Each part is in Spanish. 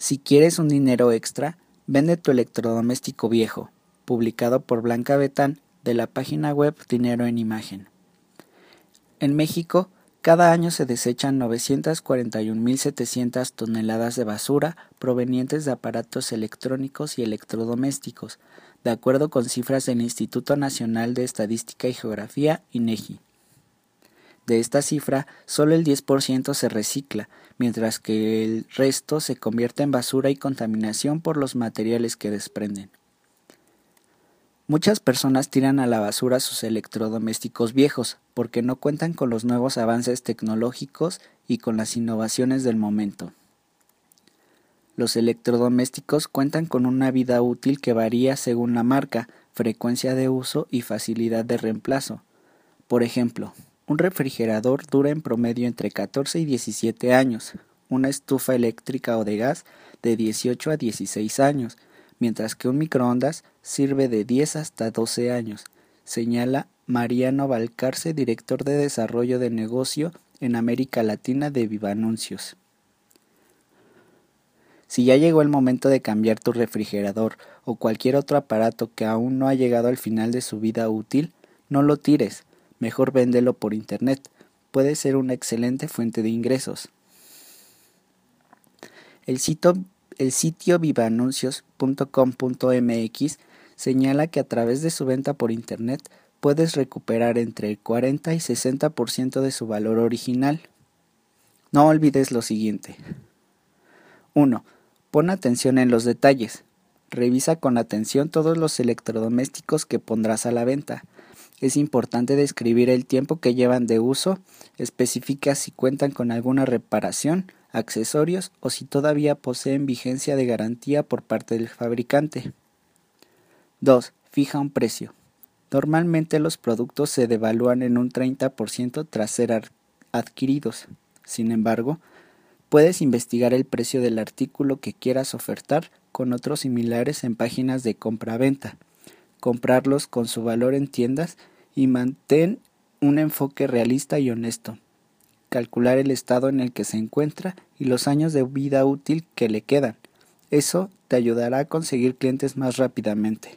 Si quieres un dinero extra, vende tu electrodoméstico viejo, publicado por Blanca Betán de la página web Dinero en Imagen. En México, cada año se desechan 941.700 toneladas de basura provenientes de aparatos electrónicos y electrodomésticos, de acuerdo con cifras del Instituto Nacional de Estadística y Geografía, INEGI. De esta cifra, solo el 10% se recicla, mientras que el resto se convierte en basura y contaminación por los materiales que desprenden. Muchas personas tiran a la basura sus electrodomésticos viejos porque no cuentan con los nuevos avances tecnológicos y con las innovaciones del momento. Los electrodomésticos cuentan con una vida útil que varía según la marca, frecuencia de uso y facilidad de reemplazo. Por ejemplo, un refrigerador dura en promedio entre 14 y 17 años, una estufa eléctrica o de gas de 18 a 16 años, mientras que un microondas sirve de 10 hasta 12 años, señala Mariano Valcarce, director de Desarrollo de Negocio en América Latina de Vivanuncios. Si ya llegó el momento de cambiar tu refrigerador o cualquier otro aparato que aún no ha llegado al final de su vida útil, no lo tires. Mejor véndelo por internet, puede ser una excelente fuente de ingresos. El sitio vivanuncios.com.mx señala que a través de su venta por internet puedes recuperar entre el 40 y 60% de su valor original. No olvides lo siguiente. 1. Pon atención en los detalles. Revisa con atención todos los electrodomésticos que pondrás a la venta. Es importante describir el tiempo que llevan de uso, especifica si cuentan con alguna reparación, accesorios o si todavía poseen vigencia de garantía por parte del fabricante. 2. Fija un precio. Normalmente los productos se devalúan en un 30% tras ser adquiridos. Sin embargo, puedes investigar el precio del artículo que quieras ofertar con otros similares en páginas de compra-venta. Comprarlos con su valor en tiendas y mantén un enfoque realista y honesto. Calcular el estado en el que se encuentra y los años de vida útil que le quedan. Eso te ayudará a conseguir clientes más rápidamente.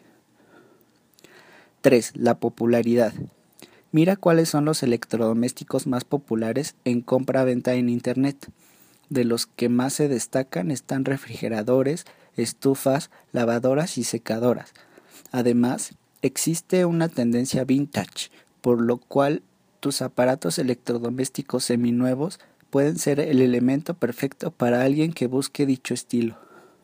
3. La popularidad. Mira cuáles son los electrodomésticos más populares en compra-venta en Internet. De los que más se destacan están refrigeradores, estufas, lavadoras y secadoras. Además, existe una tendencia vintage, por lo cual tus aparatos electrodomésticos seminuevos pueden ser el elemento perfecto para alguien que busque dicho estilo.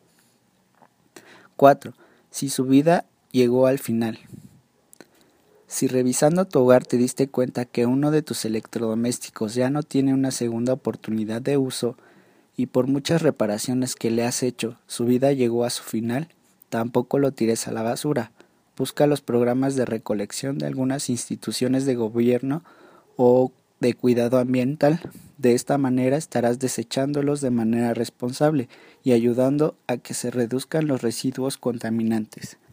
4. Si su vida llegó al final. Si revisando tu hogar te diste cuenta que uno de tus electrodomésticos ya no tiene una segunda oportunidad de uso y por muchas reparaciones que le has hecho su vida llegó a su final, tampoco lo tires a la basura. Busca los programas de recolección de algunas instituciones de gobierno o de cuidado ambiental. De esta manera estarás desechándolos de manera responsable y ayudando a que se reduzcan los residuos contaminantes.